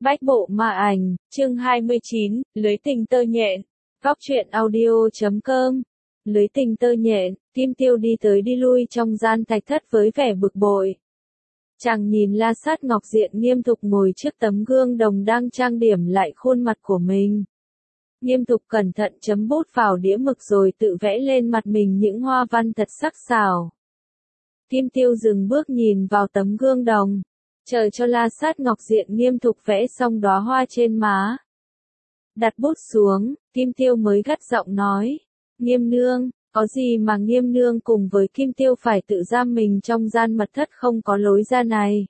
Bách bộ ma ảnh, chương 29, lưới tình tơ nhện. Góc truyện audio.com. Lưới tình tơ nhện, Kim Tiêu đi tới đi lui trong gian thạch thất với vẻ bực bội. Chàng nhìn La Sát Ngọc Diện nghiêm túc ngồi trước tấm gương đồng đang trang điểm lại khuôn mặt của mình. Nghiêm túc cẩn thận chấm bút vào đĩa mực rồi tự vẽ lên mặt mình những hoa văn thật sắc sảo. Kim Tiêu dừng bước nhìn vào tấm gương đồng, chờ cho La Sát Ngọc Diện nghiêm túc vẽ xong đóa hoa trên má. Đặt bút xuống, Kim Tiêu mới gắt giọng nói, Nghiêm nương, có gì mà Nghiêm nương cùng với Kim Tiêu phải tự giam mình trong gian mật thất không có lối ra này.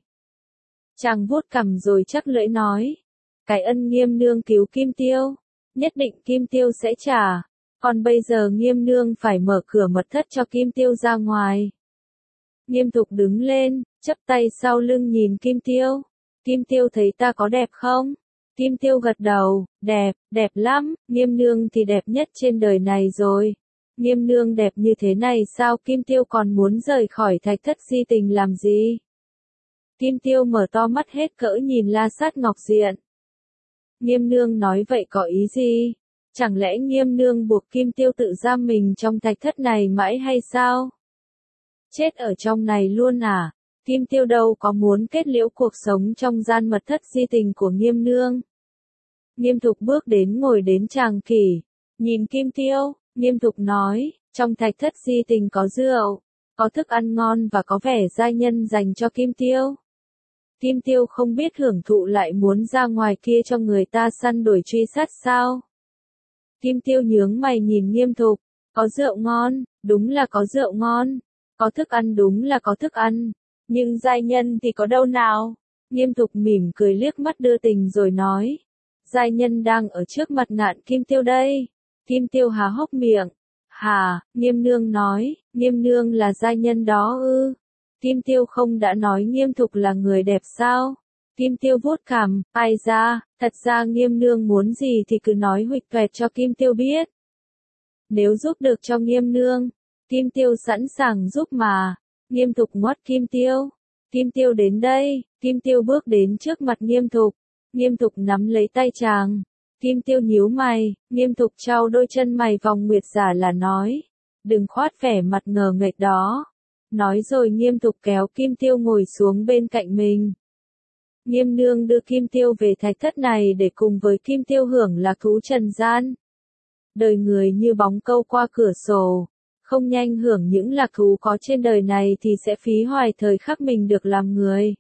Chàng vuốt cằm rồi chắc lưỡi nói, cái ân Nghiêm nương cứu Kim Tiêu, nhất định Kim Tiêu sẽ trả, còn bây giờ Nghiêm nương phải mở cửa mật thất cho Kim Tiêu ra ngoài. Nghiêm túc đứng lên, chắp tay sau lưng nhìn Kim Tiêu. Kim Tiêu thấy ta có đẹp không? Kim Tiêu gật đầu, đẹp, đẹp lắm, Nghiêm nương thì đẹp nhất trên đời này rồi. Nghiêm nương đẹp như thế này sao Kim Tiêu còn muốn rời khỏi thạch thất di tình làm gì? Kim Tiêu mở to mắt hết cỡ nhìn La Sát Ngọc Diện. Nghiêm nương nói vậy có ý gì? Chẳng lẽ Nghiêm nương buộc Kim Tiêu tự giam mình trong thạch thất này mãi hay sao? Chết ở trong này luôn à? Kim Tiêu đâu có muốn kết liễu cuộc sống trong gian mật thất di tình của Nghiêm nương. Nghiêm Thục bước đến ngồi đến tràng kỷ, nhìn Kim Tiêu, Nghiêm Thục nói, trong thạch thất di tình có rượu, có thức ăn ngon và có vẻ giai nhân dành cho Kim Tiêu. Kim Tiêu không biết hưởng thụ lại muốn ra ngoài kia cho người ta săn đuổi truy sát sao? Kim Tiêu nhướng mày nhìn Nghiêm Thục, có rượu ngon, đúng là có rượu ngon. Có thức ăn đúng là có thức ăn, nhưng giai nhân thì có đâu nào? Nghiêm Thục mỉm cười liếc mắt đưa tình rồi nói, giai nhân đang ở trước mặt Ngạn Kim Tiêu đây. Kim Tiêu há hốc miệng, hả? Nghiêm nương nói, Nghiêm nương là giai nhân đó ư? Kim Tiêu không đã nói Nghiêm Thục là người đẹp sao? Kim Tiêu vuốt cằm, ai ra, thật ra Nghiêm nương muốn gì thì cứ nói huỵch toẹt cho Kim Tiêu biết. Nếu giúp được cho Nghiêm nương, Kim Tiêu sẵn sàng giúp mà. Nghiêm Thục ngoắt Kim Tiêu. Kim Tiêu đến đây, Kim Tiêu bước đến trước mặt Nghiêm Thục. Nghiêm Thục nắm lấy tay chàng. Kim Tiêu nhíu mày, Nghiêm Thục trao đôi chân mày vòng nguyệt giả là nói, đừng khoát vẻ mặt ngờ nghệch đó. Nói rồi Nghiêm Thục kéo Kim Tiêu ngồi xuống bên cạnh mình. Nghiêm nương đưa Kim Tiêu về thạch thất này để cùng với Kim Tiêu hưởng lạc thú trần gian. Đời người như bóng câu qua cửa sổ. Không nhanh hưởng những lạc thú có trên đời này thì sẽ phí hoài thời khắc mình được làm người.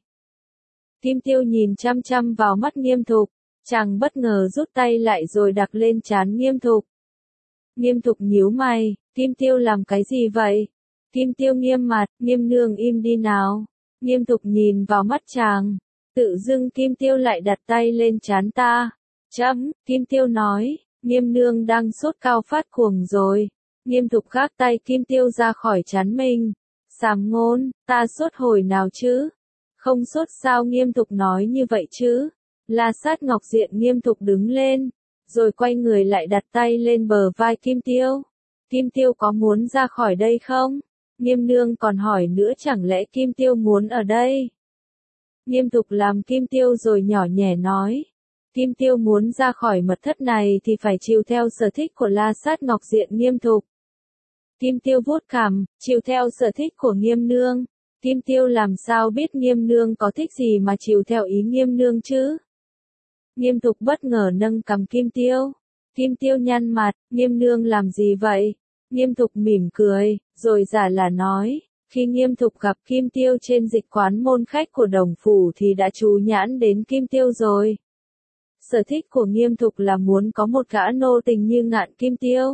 Kim Tiêu nhìn chăm chăm vào mắt Nghiêm Thục, chàng bất ngờ rút tay lại rồi đặt lên trán Nghiêm Thục. Nghiêm Thục nhíu mày, Kim Tiêu làm cái gì vậy? Kim Tiêu nghiêm mặt, Nghiêm nương im đi nào. Nghiêm Thục nhìn vào mắt chàng, tự dưng Kim Tiêu lại đặt tay lên trán ta. Kim Tiêu nói, Nghiêm nương đang sốt cao phát cuồng rồi. Nghiêm Thục gác tay Kim Tiêu ra khỏi trán mình. Sàm ngôn, ta sốt hồi nào chứ? Không sốt sao Nghiêm Thục nói như vậy chứ? La Sát Ngọc Diện Nghiêm Thục đứng lên, rồi quay người lại đặt tay lên bờ vai Kim Tiêu. Kim Tiêu có muốn ra khỏi đây không? Nghiêm nương còn hỏi nữa chẳng lẽ Kim Tiêu muốn ở đây? Nghiêm Thục làm Kim Tiêu rồi nhỏ nhẹ nói. Kim Tiêu muốn ra khỏi mật thất này thì phải chiều theo sở thích của La Sát Ngọc Diện Nghiêm Thục. Kim Tiêu vuốt cằm, chiều theo sở thích của Nghiêm nương. Kim Tiêu làm sao biết Nghiêm nương có thích gì mà chiều theo ý Nghiêm nương chứ? Nghiêm Thục bất ngờ nâng cằm Kim Tiêu. Kim Tiêu nhăn mặt, Nghiêm nương làm gì vậy? Nghiêm Thục mỉm cười, rồi giả là nói, khi Nghiêm Thục gặp Kim Tiêu trên dịch quán môn khách của Đồng Phủ thì đã chú nhãn đến Kim Tiêu rồi. Sở thích của Nghiêm Thục là muốn có một gã nô tình như Ngạn Kim Tiêu.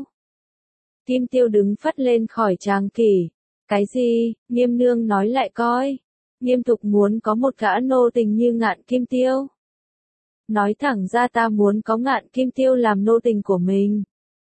Kim Tiêu đứng phắt lên khỏi tràng kỷ. Cái gì? Nghiêm nương nói lại coi. Nghiêm Thục muốn có một gã nô tình như Ngạn Kim Tiêu. Nói thẳng ra ta muốn có Ngạn Kim Tiêu làm nô tình của mình.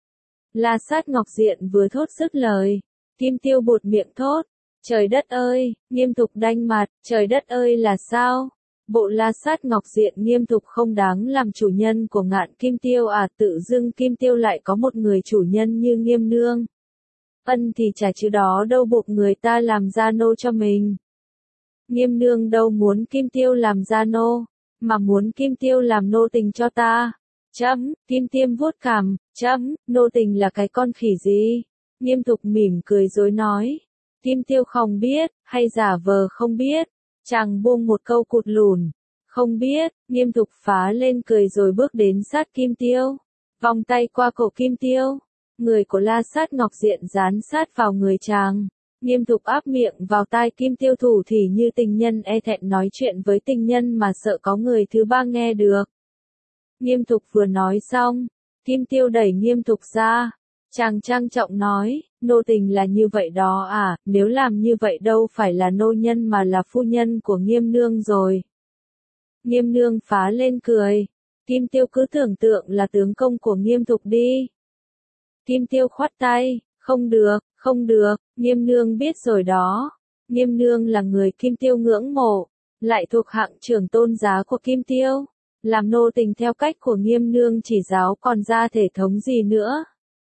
La Sát Ngọc Diện vừa thốt dứt lời. Kim Tiêu buột miệng thốt. Trời đất ơi! Nghiêm Thục đanh mặt. Trời đất ơi là sao? Bộ La Sát Ngọc Diện Nghiêm Thục không đáng làm chủ nhân của Ngạn Kim Tiêu à? Tự dưng Kim Tiêu lại có một người chủ nhân như Nghiêm nương. Ân thì chả chứ đó đâu buộc người ta làm gia nô cho mình. Nghiêm nương đâu muốn Kim Tiêu làm gia nô, mà muốn Kim Tiêu làm nô tình cho ta. Chấm, Kim Tiêm vuốt cằm, chấm, nô tình là cái con khỉ gì? Nghiêm Thục mỉm cười dối nói. Kim Tiêu không biết, hay giả vờ không biết. Chàng buông một câu cụt lùn. Không biết, Nghiêm Thục phá lên cười rồi bước đến sát Kim Tiêu. Vòng tay qua cổ Kim Tiêu. Người của La Sát Ngọc Diện dán sát vào người chàng. Nghiêm Thục áp miệng vào tai Kim Tiêu thủ thỉ như tình nhân e thẹn nói chuyện với tình nhân mà sợ có người thứ ba nghe được. Nghiêm Thục vừa nói xong, Kim Tiêu đẩy Nghiêm Thục ra. Chàng trang trọng nói, nô tình là như vậy đó à, nếu làm như vậy đâu phải là nô nhân mà là phu nhân của Nghiêm nương rồi. Nghiêm nương phá lên cười. Kim Tiêu cứ tưởng tượng là tướng công của Nghiêm Thục đi. Kim Tiêu khoát tay, không được, không được, Nghiêm nương biết rồi đó. Nghiêm nương là người Kim Tiêu ngưỡng mộ, lại thuộc hạng trưởng tôn giá của Kim Tiêu. Làm nô tình theo cách của Nghiêm nương chỉ giáo còn ra thể thống gì nữa.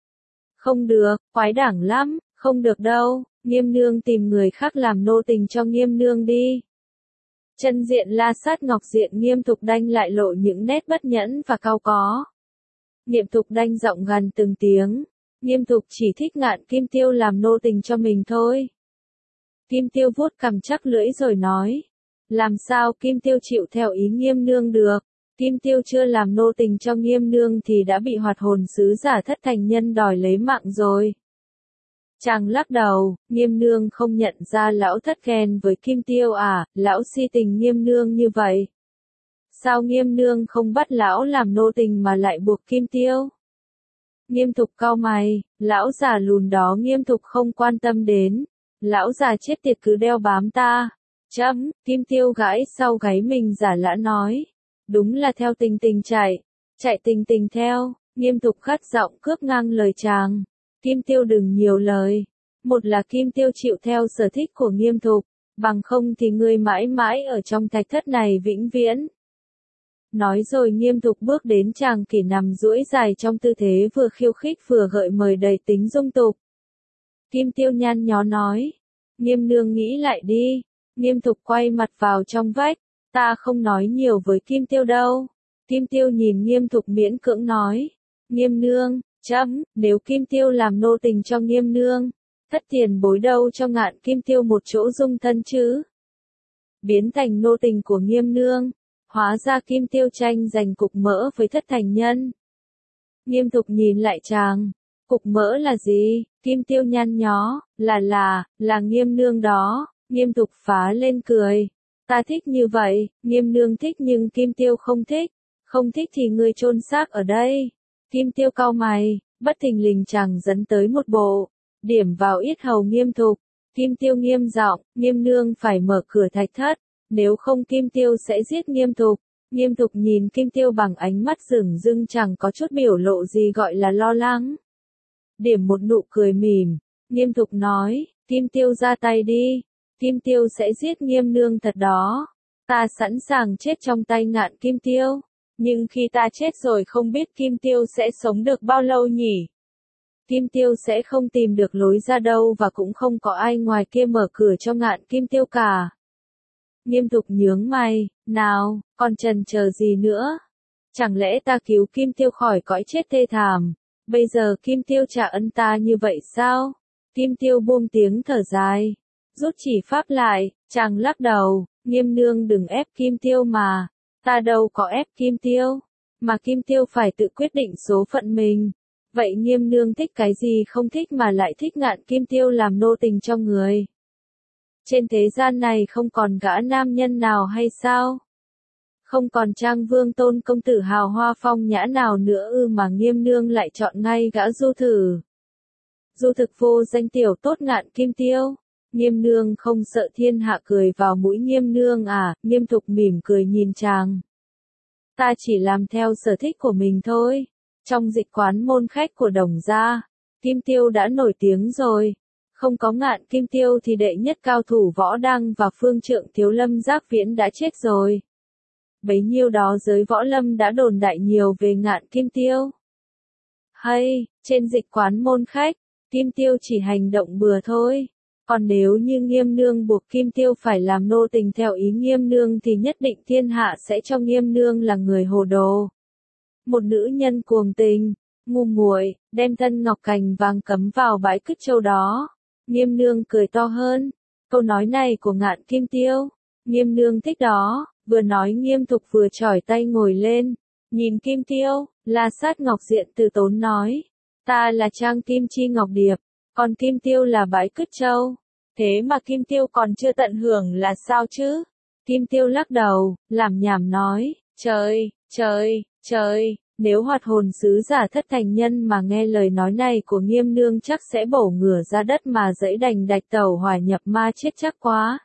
Không được, quái đảng lắm, không được đâu, Nghiêm nương tìm người khác làm nô tình cho Nghiêm nương đi. Chân diện La Sát Ngọc Diện Nghiêm Thục đanh lại lộ những nét bất nhẫn và cau có. Nghiêm Thục đanh giọng gằn từng tiếng. Nghiêm Thục chỉ thích Ngạn Kim Tiêu làm nô tình cho mình thôi. Kim Tiêu vuốt cằm chắc lưỡi rồi nói. Làm sao Kim Tiêu chịu theo ý Nghiêm nương được? Kim Tiêu chưa làm nô tình cho Nghiêm nương thì đã bị hoạt hồn sứ giả Thất Thành Nhân đòi lấy mạng rồi. Chàng lắc đầu, Nghiêm nương không nhận ra lão thất ghen với Kim Tiêu à, lão si tình Nghiêm nương như vậy. Sao Nghiêm nương không bắt lão làm nô tình mà lại buộc Kim Tiêu? Nghiêm Thục cau mày, lão già lùn đó Nghiêm Thục không quan tâm đến. Lão già chết tiệt cứ đeo bám ta. Chấm, Kim Tiêu gãi sau gáy mình giả lã nói. Đúng là theo tình tình chạy tình tình theo. Nghiêm Thục gắt giọng cướp ngang lời chàng. Kim Tiêu đừng nhiều lời. Một là Kim Tiêu chịu theo sở thích của Nghiêm Thục, bằng không thì ngươi mãi mãi ở trong thạch thất này vĩnh viễn. Nói rồi Nghiêm Thục bước đến chàng kỷ nằm duỗi dài trong tư thế vừa khiêu khích vừa gợi mời đầy tính dung tục. Kim Tiêu nhăn nhó nói. Nghiêm nương nghĩ lại đi. Nghiêm Thục quay mặt vào trong vách. Ta không nói nhiều với Kim Tiêu đâu. Kim Tiêu nhìn Nghiêm Thục miễn cưỡng nói. Nghiêm nương, chấm, nếu Kim Tiêu làm nô tình cho Nghiêm nương, thất tiền bối đâu cho Ngạn Kim Tiêu một chỗ dung thân chứ. Biến thành nô tình của Nghiêm nương. Hóa ra Kim Tiêu tranh giành cục mỡ với Thất Thành Nhân. Nghiêm Thục nhìn lại chàng. Cục mỡ là gì? Kim Tiêu nhăn nhó. Là Nghiêm nương đó. Nghiêm Thục phá lên cười. Ta thích như vậy. Nghiêm nương thích nhưng Kim Tiêu không thích. Không thích thì ngươi chôn xác ở đây. Kim Tiêu cau mày. Bất thình lình chàng dẫn tới một bộ. Điểm vào yết hầu Nghiêm Thục. Kim Tiêu nghiêm giọng. Nghiêm nương phải mở cửa thạch thất. Nếu không Kim Tiêu sẽ giết Nghiêm Thục. Nghiêm Thục nhìn Kim Tiêu bằng ánh mắt dửng dưng chẳng có chút biểu lộ gì gọi là lo lắng. Điểm một nụ cười mỉm. Nghiêm Thục nói, Kim Tiêu ra tay đi. Kim Tiêu sẽ giết Nghiêm nương thật đó. Ta sẵn sàng chết trong tay Ngạn Kim Tiêu. Nhưng khi ta chết rồi không biết Kim Tiêu sẽ sống được bao lâu nhỉ? Kim Tiêu sẽ không tìm được lối ra đâu và cũng không có ai ngoài kia mở cửa cho Ngạn Kim Tiêu cả. Nghiêm Thục nhướng mày, nào, còn chần chờ gì nữa? Chẳng lẽ ta cứu Kim Tiêu khỏi cõi chết thê thảm? Bây giờ Kim Tiêu trả ân ta như vậy sao? Kim Tiêu buông tiếng thở dài. Rút chỉ pháp lại, chàng lắc đầu, Nghiêm nương đừng ép Kim Tiêu mà. Ta đâu có ép Kim Tiêu. Mà Kim Tiêu phải tự quyết định số phận mình. Vậy Nghiêm nương thích cái gì không thích mà lại thích Ngạn Kim Tiêu làm nô tình cho người? Trên thế gian này không còn gã nam nhân nào hay sao? Không còn Trang Vương Tôn công tử hào hoa phong nhã nào nữa ư mà Nghiêm nương lại chọn ngay gã Du Thử. Du Thực vô danh tiểu tốt Ngạn Kim Tiêu. Nghiêm nương không sợ thiên hạ cười vào mũi Nghiêm nương à? Nghiêm Thục mỉm cười nhìn chàng. Ta chỉ làm theo sở thích của mình thôi. Trong dịch quán môn khách của Đồng gia, Kim Tiêu đã nổi tiếng rồi. Không có Ngạn Kim Tiêu thì đệ nhất cao thủ Võ Đăng và phương trượng Thiếu Lâm Giác Viễn đã chết rồi. Bấy nhiêu đó giới võ lâm đã đồn đại nhiều về Ngạn Kim Tiêu. Hay, trên dịch quán môn khách, Kim Tiêu chỉ hành động bừa thôi. Còn nếu như Nghiêm nương buộc Kim Tiêu phải làm nô tình theo ý Nghiêm nương thì nhất định thiên hạ sẽ cho Nghiêm nương là người hồ đồ. Một nữ nhân cuồng tình, ngu muội, đem thân ngọc cành vàng cắm vào bãi cứt châu đó. Nghiêm nương cười to hơn. Câu nói này của Ngạn Kim Tiêu, Nghiêm nương thích đó. Vừa nói Nghiêm Thục vừa chỏi tay ngồi lên, nhìn Kim Tiêu. La Sát Ngọc Diện từ tốn nói, ta là Trang Kim Chi Ngọc Điệp, còn Kim Tiêu là bãi cứt châu. Thế mà Kim Tiêu còn chưa tận hưởng là sao chứ? Kim Tiêu lắc đầu, làm nhảm nói, trời, nếu Hoạt Hồn Sứ Giả Thất Thành Nhân mà nghe lời nói này của Nghiêm nương chắc sẽ bổ ngửa ra đất mà dẫy đành đạch tẩu hỏa nhập ma chết chắc quá.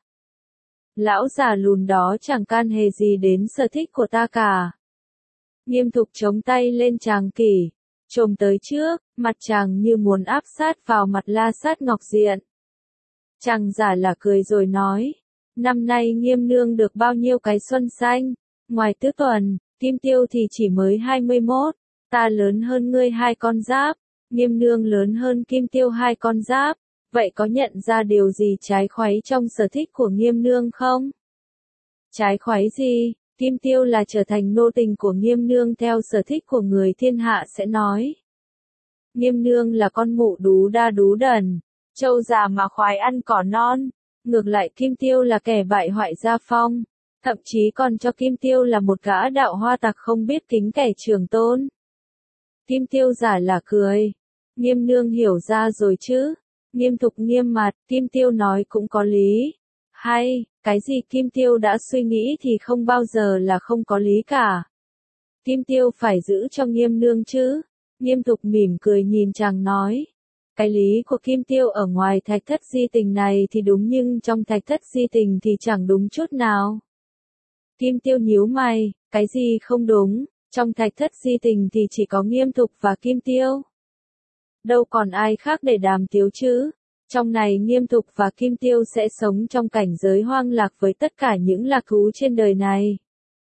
Lão già lùn đó chẳng can hề gì đến sở thích của ta cả. Nghiêm Thục chống tay lên tràng kỷ, chồm tới trước, mặt chàng như muốn áp sát vào mặt La Sát Ngọc Diện. Chàng giả là cười rồi nói, năm nay Nghiêm nương được bao nhiêu cái xuân xanh, ngoài Tứ Tuần, Kim Tiêu thì chỉ mới 21, ta lớn hơn ngươi 2 con giáp, Nghiêm nương lớn hơn Kim Tiêu 2 con giáp, vậy có nhận ra điều gì trái khoáy trong sở thích của Nghiêm nương không? Trái khoáy gì? Kim Tiêu là trở thành nô tình của Nghiêm nương theo sở thích của người thiên hạ sẽ nói. Nghiêm nương là con mụ đú đa đú đần, trâu già mà khoái ăn cỏ non, ngược lại Kim Tiêu là kẻ bại hoại gia phong, thậm chí còn cho Kim Tiêu là một gã đạo hoa tặc không biết kính kẻ trưởng tôn. Kim Tiêu giả là cười, Nghiêm nương hiểu ra rồi chứ? Nghiêm Thục nghiêm mặt, Kim Tiêu nói cũng có lý. Hay, cái gì Kim Tiêu đã suy nghĩ thì không bao giờ là không có lý cả. Kim Tiêu phải giữ cho Nghiêm nương chứ. Nghiêm Thục mỉm cười nhìn chàng nói. Cái lý của Kim Tiêu ở ngoài thạch thất di tình này thì đúng nhưng trong thạch thất di tình thì chẳng đúng chút nào. Kim Tiêu nhíu mày, cái gì không đúng, trong thạch thất di tình thì chỉ có Nghiêm Thục và Kim Tiêu. Đâu còn ai khác để đàm tiếu chứ. Trong này Nghiêm Thục và Kim Tiêu sẽ sống trong cảnh giới hoang lạc với tất cả những lạc thú trên đời này.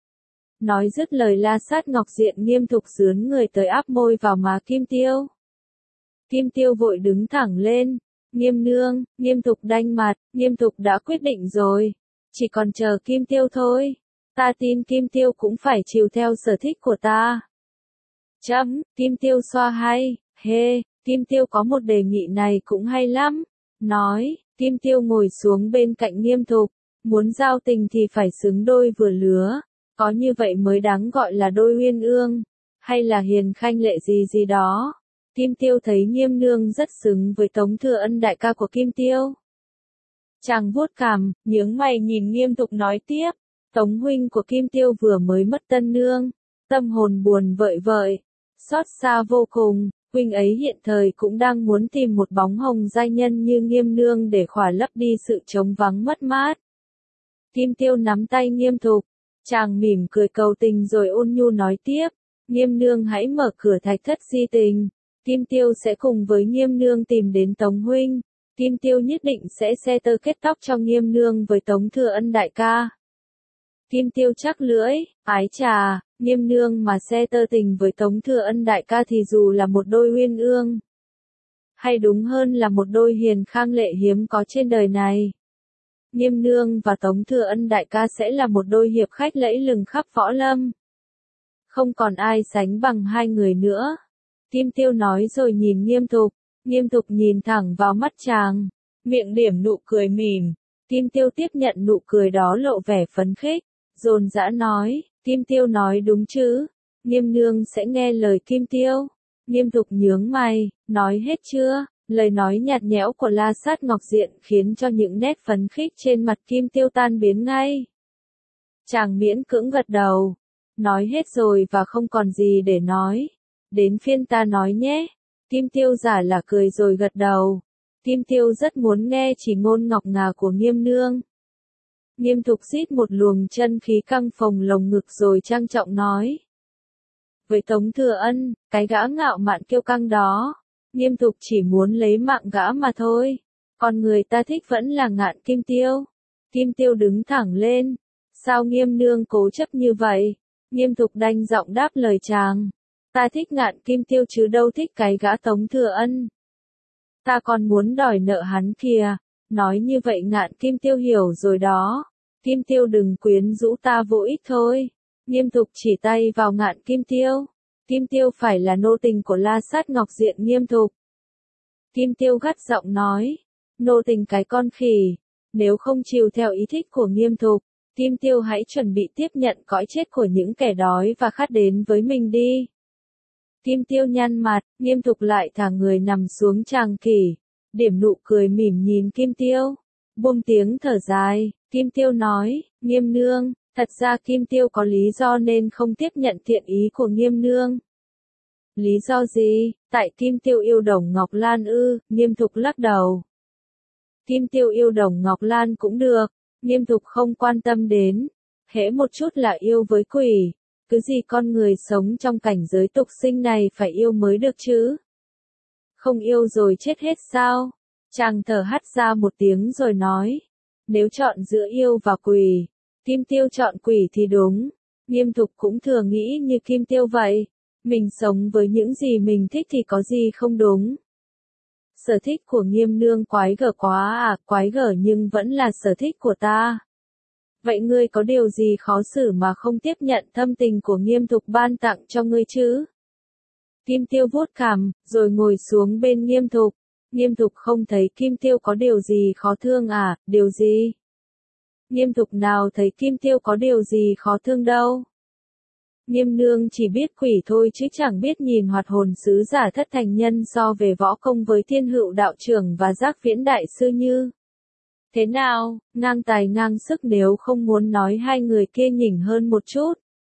Nói dứt lời La Sát Ngọc Diện Nghiêm Thục dướn người tới áp môi vào má Kim Tiêu. Kim Tiêu vội đứng thẳng lên. Nghiêm nương, Nghiêm Thục đanh mặt, Nghiêm Thục đã quyết định rồi. Chỉ còn chờ Kim Tiêu thôi. Ta tin Kim Tiêu cũng phải chiều theo sở thích của ta. Kim Tiêu xoa hay, Kim Tiêu có một đề nghị này cũng hay lắm. Nói, Kim Tiêu ngồi xuống bên cạnh Nghiêm Thục, muốn giao tình thì phải xứng đôi vừa lứa, có như vậy mới đáng gọi là đôi uyên ương, hay là hiền khanh lệ gì gì đó. Kim Tiêu thấy Nghiêm nương rất xứng với Tống Thừa Ân đại ca của Kim Tiêu. Chàng vuốt cằm, nhướng mày nhìn Nghiêm Thục nói tiếp, Tống huynh của Kim Tiêu vừa mới mất tân nương, tâm hồn buồn vợi, xót xa vô cùng. Huynh ấy hiện thời cũng đang muốn tìm một bóng hồng giai nhân như Nghiêm nương để khỏa lấp đi sự trống vắng mất mát. Kim Tiêu nắm tay Nghiêm Thục, chàng mỉm cười cầu tình rồi ôn nhu nói tiếp, Nghiêm nương hãy mở cửa thạch thất di tình, Kim Tiêu sẽ cùng với Nghiêm nương tìm đến Tống huynh, Kim Tiêu nhất định sẽ xe tơ kết tóc cho Nghiêm nương với Tống Thừa Ân đại ca. Kim Tiêu chắc lưỡi, ái trà, Nghiêm nương mà xe tơ tình với Tống Thừa Ân đại ca thì dù là một đôi uyên ương, hay đúng hơn là một đôi hiền khang lệ hiếm có trên đời này. Nghiêm nương và Tống Thừa Ân đại ca sẽ là một đôi hiệp khách lẫy lừng khắp võ lâm. Không còn ai sánh bằng hai người nữa. Kim Tiêu nói rồi nhìn Nghiêm Thục nhìn thẳng vào mắt chàng, miệng điểm nụ cười mỉm. Kim Tiêu tiếp nhận nụ cười đó lộ vẻ phấn khích, dồn dã nói, Kim Tiêu nói đúng chứ, Nghiêm nương sẽ nghe lời Kim Tiêu. Nghiêm Thục nhướng mày, nói hết chưa? Lời nói nhạt nhẽo của La Sát Ngọc Diện khiến cho những nét phấn khích trên mặt Kim Tiêu tan biến ngay. Chàng miễn cưỡng gật đầu, nói hết rồi và không còn gì để nói. Đến phiên ta nói nhé. Kim Tiêu giả là cười rồi gật đầu. Kim Tiêu rất muốn nghe chỉ ngôn ngọc ngà của Nghiêm nương. Nghiêm Thục rít một luồng chân khí căng phồng lồng ngực rồi trang trọng nói. Với Tống Thừa Ân, cái gã ngạo mạn kiêu căng đó, Nghiêm Thục chỉ muốn lấy mạng gã mà thôi. Còn người ta thích vẫn là Ngạn Kim Tiêu. Kim Tiêu đứng thẳng lên. Sao Nghiêm nương cố chấp như vậy? Nghiêm Thục đanh giọng đáp lời chàng. Ta thích Ngạn Kim Tiêu chứ đâu thích cái gã Tống Thừa Ân. Ta còn muốn đòi nợ hắn kìa. Nói như vậy Ngạn Kim Tiêu hiểu rồi đó. Kim Tiêu đừng quyến rũ ta vô ích thôi. Nghiêm Thục chỉ tay vào Ngạn Kim Tiêu. Kim Tiêu phải là nô tình của La Sát Ngọc Diện Nghiêm Thục. Kim Tiêu gắt giọng nói. Nô tình cái con khỉ. Nếu không chiều theo ý thích của Nghiêm Thục, Kim Tiêu hãy chuẩn bị tiếp nhận cõi chết của những kẻ đói và khát đến với mình đi. Kim Tiêu nhăn mặt, Nghiêm Thục lại thả người nằm xuống tràng kỷ. Điểm nụ cười mỉm nhìn Kim Tiêu. Buông tiếng thở dài, Kim Tiêu nói, Nghiêm nương, thật ra Kim Tiêu có lý do nên không tiếp nhận thiện ý của Nghiêm nương. Lý do gì? Tại Kim Tiêu yêu Đồng Ngọc Lan ư? Nghiêm Thục lắc đầu. Kim Tiêu yêu Đồng Ngọc Lan cũng được, Nghiêm Thục không quan tâm đến. Hễ một chút là yêu với quỷ, cứ gì con người sống trong cảnh giới tục sinh này phải yêu mới được chứ? Không yêu rồi chết hết sao? Chàng thở hắt ra một tiếng rồi nói. Nếu chọn giữa yêu và quỷ, Kim Tiêu chọn quỷ thì đúng. Nghiêm Thục cũng thường nghĩ như Kim Tiêu vậy. Mình sống với những gì mình thích thì có gì không đúng. Sở thích của Nghiêm nương quái gở quá à, quái gở nhưng vẫn là sở thích của ta. Vậy ngươi có điều gì khó xử mà không tiếp nhận thâm tình của Nghiêm Thục ban tặng cho ngươi chứ? Kim Tiêu vuốt cằm, rồi ngồi xuống bên Nghiêm Thục. Nghiêm Thục không thấy Kim Tiêu có điều gì khó thương à, điều gì? Nghiêm Thục nào thấy Kim Tiêu có điều gì khó thương đâu. Nghiêm nương chỉ biết quỷ thôi chứ chẳng biết nhìn hoạt hồn sứ giả Thất Thành Nhân so về võ công với Thiên Hữu đạo trưởng và Giác Viễn đại sư như. Thế nào, ngang tài ngang sức nếu không muốn nói hai người kia nhỉnh hơn một chút.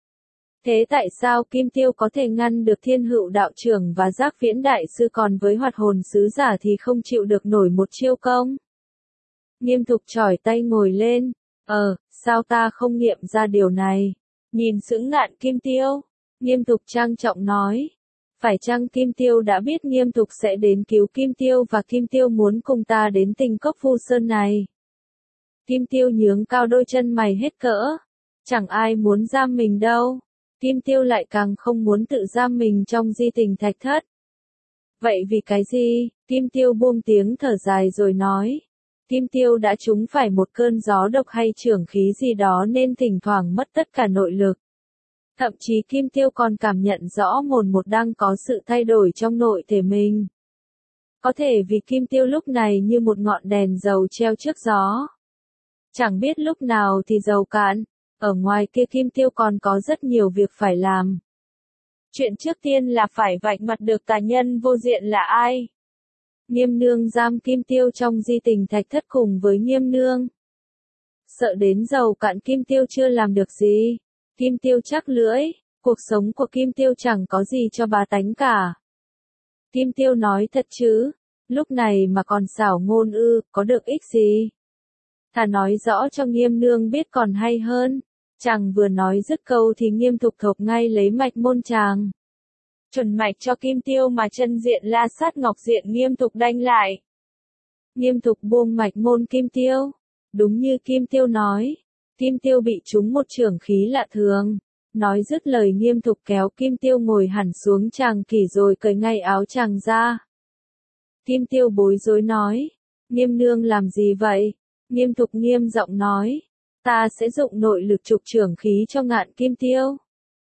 Thế tại sao Kim Tiêu có thể ngăn được Thiên Hữu đạo trưởng và Giác Viễn đại sư còn với hoạt hồn sứ giả thì không chịu được nổi một chiêu công? Nghiêm Thục chỏi tay ngồi lên. Sao ta không nghiệm ra điều này? Nhìn sững Ngạn Kim Tiêu, Nghiêm Thục trang trọng nói. Phải chăng Kim Tiêu đã biết Nghiêm Thục sẽ đến cứu Kim Tiêu và Kim Tiêu muốn cùng ta đến Tình Cốc Vu Sơn này? Kim Tiêu nhướng cao đôi chân mày hết cỡ. Chẳng ai muốn giam mình đâu. Kim Tiêu lại càng không muốn tự giam mình trong di tình thạch thất. Vậy vì cái gì? Kim Tiêu buông tiếng thở dài rồi nói. Kim Tiêu đã trúng phải một cơn gió độc hay chưởng khí gì đó nên thỉnh thoảng mất tất cả nội lực. Thậm chí Kim Tiêu còn cảm nhận rõ mồn một đang có sự thay đổi trong nội thể mình. Có thể vì Kim Tiêu lúc này như một ngọn đèn dầu treo trước gió. Chẳng biết lúc nào thì dầu cạn, ở ngoài kia Kim Tiêu còn có rất nhiều việc phải làm. Chuyện trước tiên là phải vạch mặt được tà nhân vô diện là ai. Nghiêm nương giam Kim Tiêu trong di tình thạch thất cùng với Nghiêm nương. Sợ đến dầu cạn Kim Tiêu chưa làm được gì. Kim Tiêu chắc lưỡi, cuộc sống của Kim Tiêu chẳng có gì cho bá tánh cả. Kim Tiêu nói thật chứ, lúc này mà còn xảo ngôn ư, có được ích gì? Thà nói rõ cho Nghiêm nương biết còn hay hơn. Chàng vừa nói dứt câu thì Nghiêm Thục thộp ngay lấy mạch môn chàng. Chuẩn mạch cho Kim Tiêu mà chân diện La Sát Ngọc Diện Nghiêm Thục đanh lại. Nghiêm Thục buông mạch môn Kim Tiêu. Đúng như Kim Tiêu nói. Kim Tiêu bị trúng một chưởng khí lạ thường. Nói dứt lời Nghiêm Thục kéo Kim Tiêu ngồi hẳn xuống tràng kỷ rồi cởi ngay áo chàng ra. Kim Tiêu bối rối nói. Nghiêm nương làm gì vậy? Nghiêm Thục nghiêm giọng nói. Ta sẽ dụng nội lực trục chưởng khí cho Ngạn Kim Tiêu.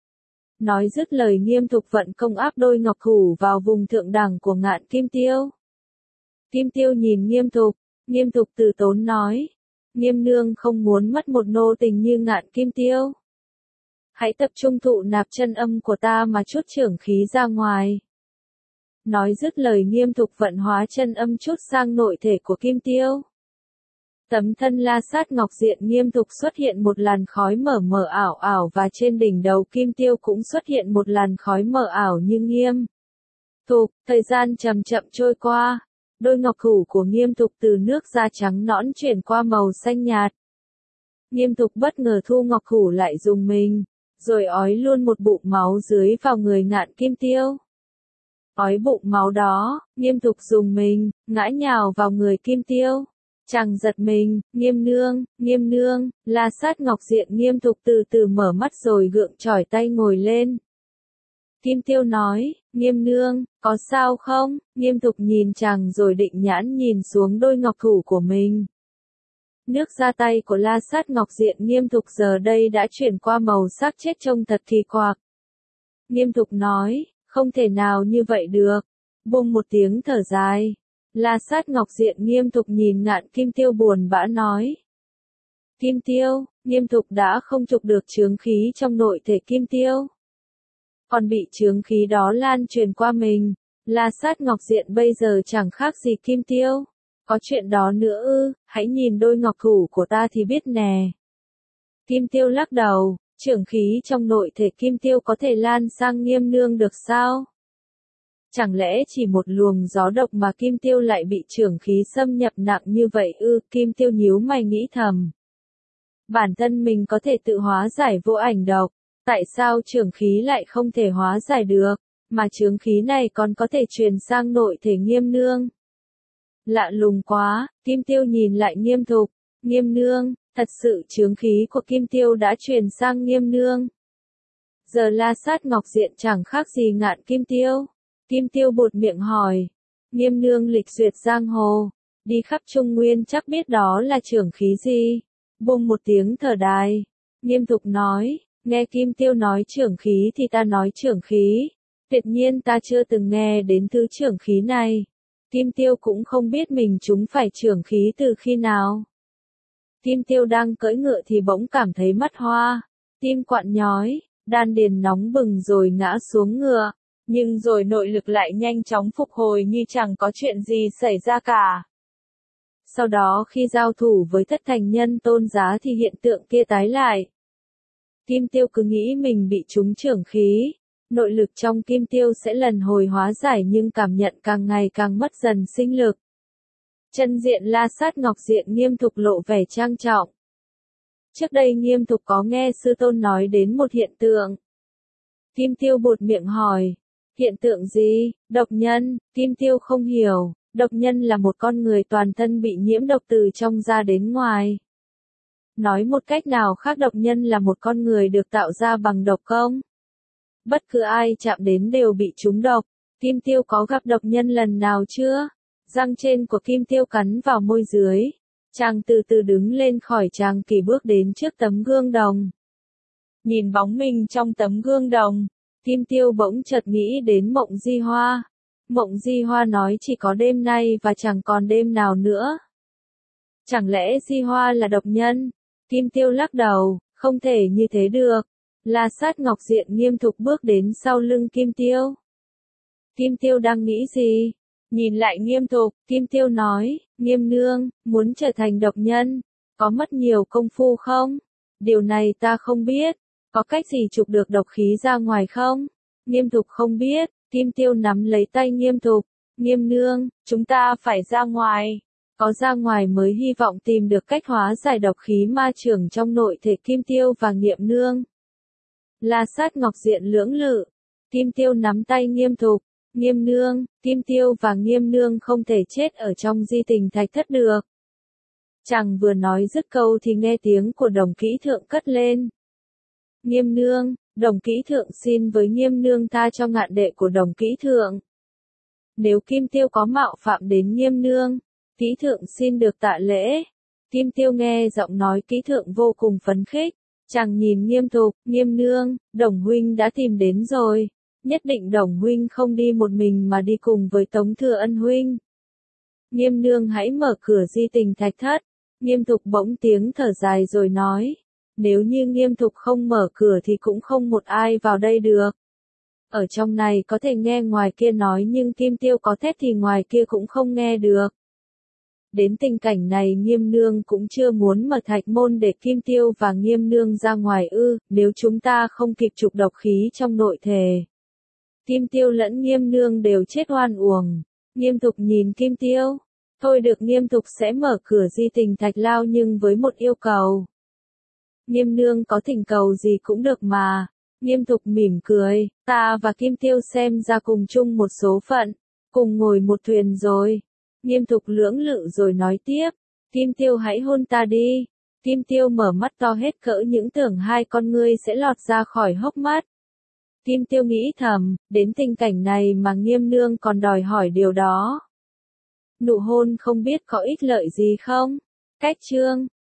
Nói dứt lời Nghiêm Thục vận công áp đôi ngọc thủ vào vùng thượng đẳng của Ngạn Kim Tiêu. Kim Tiêu nhìn Nghiêm Thục từ tốn nói. Nghiêm nương không muốn mất một nô tình như Ngạn Kim Tiêu. Hãy tập trung thụ nạp chân âm của ta mà chút chưởng khí ra ngoài. Nói dứt lời Nghiêm Thục vận hóa chân âm chút sang nội thể của Kim Tiêu. Tấm thân La Sát Ngọc Diện Nghiêm Thục xuất hiện một làn khói mờ mờ ảo ảo và trên đỉnh đầu Kim Tiêu cũng xuất hiện một làn khói mờ ảo như Nghiêm Thục. Thời gian chậm chậm trôi qua, đôi ngọc thủ của Nghiêm Thục từ nước da trắng nõn chuyển qua màu xanh nhạt. Nghiêm Thục bất ngờ thu ngọc thủ lại dùng mình, rồi ói luôn một bụng máu dưới vào người Ngạn Kim Tiêu. Ói bụng máu đó, Nghiêm Thục dùng mình, ngã nhào vào người Kim Tiêu. Chàng giật mình, Nghiêm nương, La Sát Ngọc Diện Nghiêm Thục từ từ mở mắt rồi gượng chỏi tay ngồi lên. Kim Tiêu nói, Nghiêm nương, có sao không? Nghiêm Thục nhìn chàng rồi định nhãn nhìn xuống đôi ngọc thủ của mình. Nước ra tay của La Sát Ngọc Diện Nghiêm Thục giờ đây đã chuyển qua màu sắc chết trông thật kỳ quặc. Nghiêm Thục nói, không thể nào như vậy được. Bùng một tiếng thở dài. La Sát Ngọc Diện Nghiêm Thục nhìn Ngạn Kim Tiêu buồn bã nói. Kim Tiêu, Nghiêm Thục đã không trục được chướng khí trong nội thể Kim Tiêu. Còn bị chướng khí đó lan truyền qua mình. La Sát Ngọc Diện bây giờ chẳng khác gì Kim Tiêu. Có chuyện đó nữa ư, hãy nhìn đôi ngọc thủ của ta thì biết nè. Kim Tiêu lắc đầu, chướng khí trong nội thể Kim Tiêu có thể lan sang Nghiêm nương được sao? Chẳng lẽ chỉ một luồng gió độc mà Kim Tiêu lại bị chướng khí xâm nhập nặng như vậy ư? Kim Tiêu nhíu mày nghĩ thầm. Bản thân mình có thể tự hóa giải vô ảnh độc, tại sao chướng khí lại không thể hóa giải được, mà chướng khí này còn có thể truyền sang nội thể Nghiêm nương? Lạ lùng quá, Kim Tiêu nhìn lại Nghiêm Thục, Nghiêm nương, thật sự chướng khí của Kim Tiêu đã truyền sang Nghiêm nương. Giờ La Sát Ngọc Diện chẳng khác gì Ngạn Kim Tiêu. Kim Tiêu buột miệng hỏi, Nghiêm nương lịch duyệt giang hồ, đi khắp Trung Nguyên chắc biết đó là chướng khí gì. Bùng một tiếng thở dài, Nghiêm Thục nói, nghe Kim Tiêu nói chướng khí thì ta nói chướng khí. Tuyệt nhiên ta chưa từng nghe đến thứ chướng khí này. Kim Tiêu cũng không biết mình chúng phải chướng khí từ khi nào. Kim Tiêu đang cưỡi ngựa thì bỗng cảm thấy mắt hoa, tim quặn nhói, đan điền nóng bừng rồi ngã xuống ngựa, nhưng rồi nội lực lại nhanh chóng phục hồi như chẳng có chuyện gì xảy ra cả. Sau đó khi giao thủ với Thất Thành Nhân Tôn Giá thì hiện tượng kia tái lại. Kim Tiêu cứ nghĩ mình bị trúng chướng khí. Nội lực trong Kim Tiêu sẽ lần hồi hóa giải nhưng cảm nhận càng ngày càng mất dần sinh lực. Chân diện La Sát Ngọc Diện Nghiêm Thục lộ vẻ trang trọng. Trước đây Nghiêm Thục có nghe sư tôn nói đến một hiện tượng. Kim Tiêu buột miệng hỏi, hiện tượng gì? Độc nhân. Kim Tiêu không hiểu, độc nhân là một con người toàn thân bị nhiễm độc từ trong ra đến ngoài. Nói một cách nào khác, độc nhân là một con người được tạo ra bằng độc không? Bất cứ ai chạm đến đều bị trúng độc. Kim Tiêu có gặp độc nhân lần nào chưa? Răng trên của Kim Tiêu cắn vào môi dưới. Chàng từ từ đứng lên khỏi tràng kỳ bước đến trước tấm gương đồng. Nhìn bóng mình trong tấm gương đồng, Kim Tiêu bỗng chợt nghĩ đến Mộng Di Hoa. Mộng Di Hoa nói chỉ có đêm nay và chẳng còn đêm nào nữa. Chẳng lẽ Di Hoa là độc nhân? Kim Tiêu lắc đầu, không thể như thế được. La Sát Ngọc Diện Nghiêm Thục bước đến sau lưng Kim Tiêu. Kim Tiêu đang nghĩ gì? Nhìn lại Nghiêm Thục, Kim Tiêu nói, Nghiêm nương, muốn trở thành độc nhân, có mất nhiều công phu không? Điều này ta không biết. Có cách gì trục được độc khí ra ngoài không? Nghiêm Thục không biết. Kim Tiêu nắm lấy tay Nghiêm Thục. Nghiêm nương, chúng ta phải ra ngoài. Có ra ngoài mới hy vọng tìm được cách hóa giải độc khí ma chướng trong nội thể Kim Tiêu và Nghiệm nương. La Sát Ngọc Diện lưỡng lự. Kim Tiêu nắm tay Nghiêm Thục. Nghiêm nương, Kim Tiêu và Nghiêm nương không thể chết ở trong di tình thạch thất được. Chàng vừa nói dứt câu thì nghe tiếng của Đồng Kỹ Thượng cất lên. Nghiêm nương, Đồng Kỹ Thượng xin với Nghiêm nương tha cho ngạn đệ của Đồng Kỹ Thượng. Nếu Kim Tiêu có mạo phạm đến Nghiêm nương, Kỹ Thượng xin được tạ lễ. Kim Tiêu nghe giọng nói Kỹ Thượng vô cùng phấn khích. Chàng nhìn Nghiêm Thục, Nghiêm nương, Đồng huynh đã tìm đến rồi. Nhất định Đồng huynh không đi một mình mà đi cùng với Tống Thừa Ân huynh. Nghiêm nương hãy mở cửa di tình thạch thất. Nghiêm Thục bỗng tiếng thở dài rồi nói. Nếu như Nghiêm Thục không mở cửa thì cũng không một ai vào đây được. Ở trong này có thể nghe ngoài kia nói nhưng Kim Tiêu có thét thì ngoài kia cũng không nghe được. Đến tình cảnh này Nghiêm nương cũng chưa muốn mở thạch môn để Kim Tiêu và Nghiêm nương ra ngoài ư, nếu chúng ta không kịp trục độc khí trong nội thể. Kim Tiêu lẫn Nghiêm nương đều chết oan uổng. Nghiêm Thục nhìn Kim Tiêu. Thôi được, Nghiêm Thục sẽ mở cửa di tình thạch lao nhưng với một yêu cầu. Nghiêm nương có thỉnh cầu gì cũng được mà. Nghiêm Thục mỉm cười, ta và Kim Tiêu xem ra cùng chung một số phận, cùng ngồi một thuyền rồi. Nghiêm Thục lưỡng lự rồi nói tiếp, Kim Tiêu hãy hôn ta đi. Kim Tiêu mở mắt to hết cỡ những tưởng hai con ngươi sẽ lọt ra khỏi hốc mắt. Kim Tiêu nghĩ thầm, đến tình cảnh này mà Nghiêm nương còn đòi hỏi điều đó. Nụ hôn không biết có ích lợi gì không? Cách chương